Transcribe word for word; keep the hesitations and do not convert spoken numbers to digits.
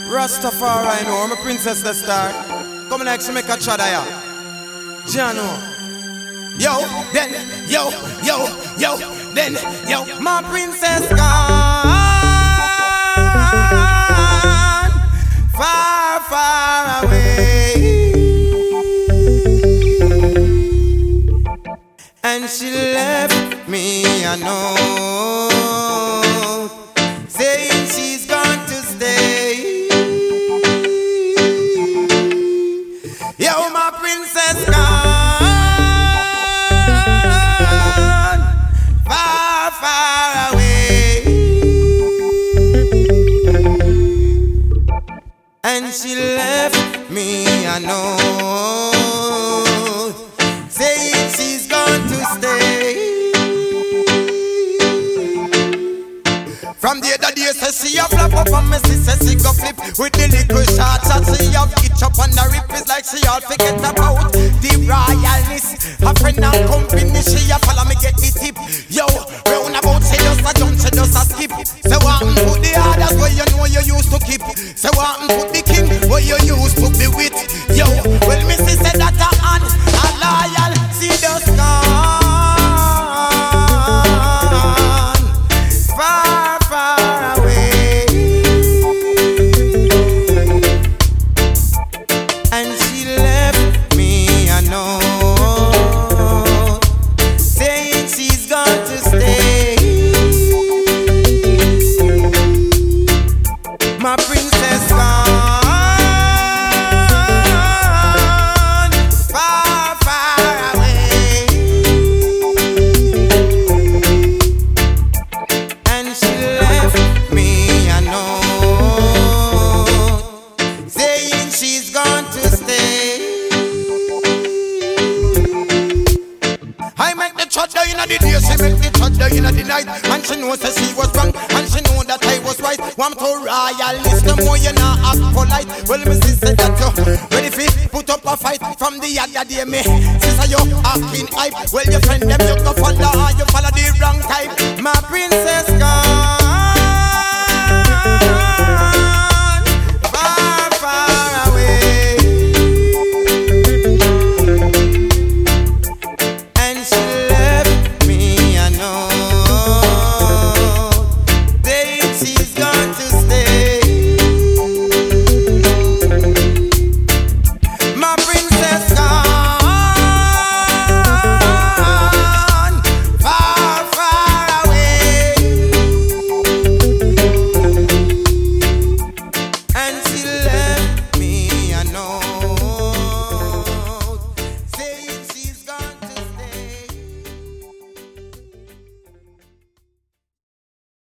Rastafari, no, I'm a princess the star. Come like she make a chadaya. Jano. Yo, then, yo, yo, yo, then, yo, my princess gone far, far away. And she left me a note saying she's going to stay. Yo, my princess gone far, far away. And she left me a note saying she's going to stay. From the other day, say she a flap up and me say she go flip with the little short shot. She have itch up on the rip. It's like she all forget about the royalness. Her friend and company, she a follow me get the tip. Yo, round about she just a jump, she just a skip. Say what and put the others where you know you used to keep. Say what and put the king where you used to be with. Yo, well me see say that a hand a loyal, she just gone far, far away. And she left me a note saying she's going to stay. My princess gone far, far away. And she left me a note saying she's going to stay. I make the church down in the day, she make the church down in the night. And she knows that she was wrong, and she know that I was right. Want to royalist, the more you not act polite. Well, me sister that you ready fi put up a fight. From the other day, me sister you acting hype. Well, your friend them you go follow, you follow the wrong type. My princess gone far, far away. And she left me a note saying she's going to stay. My princess gone far, far away. And she left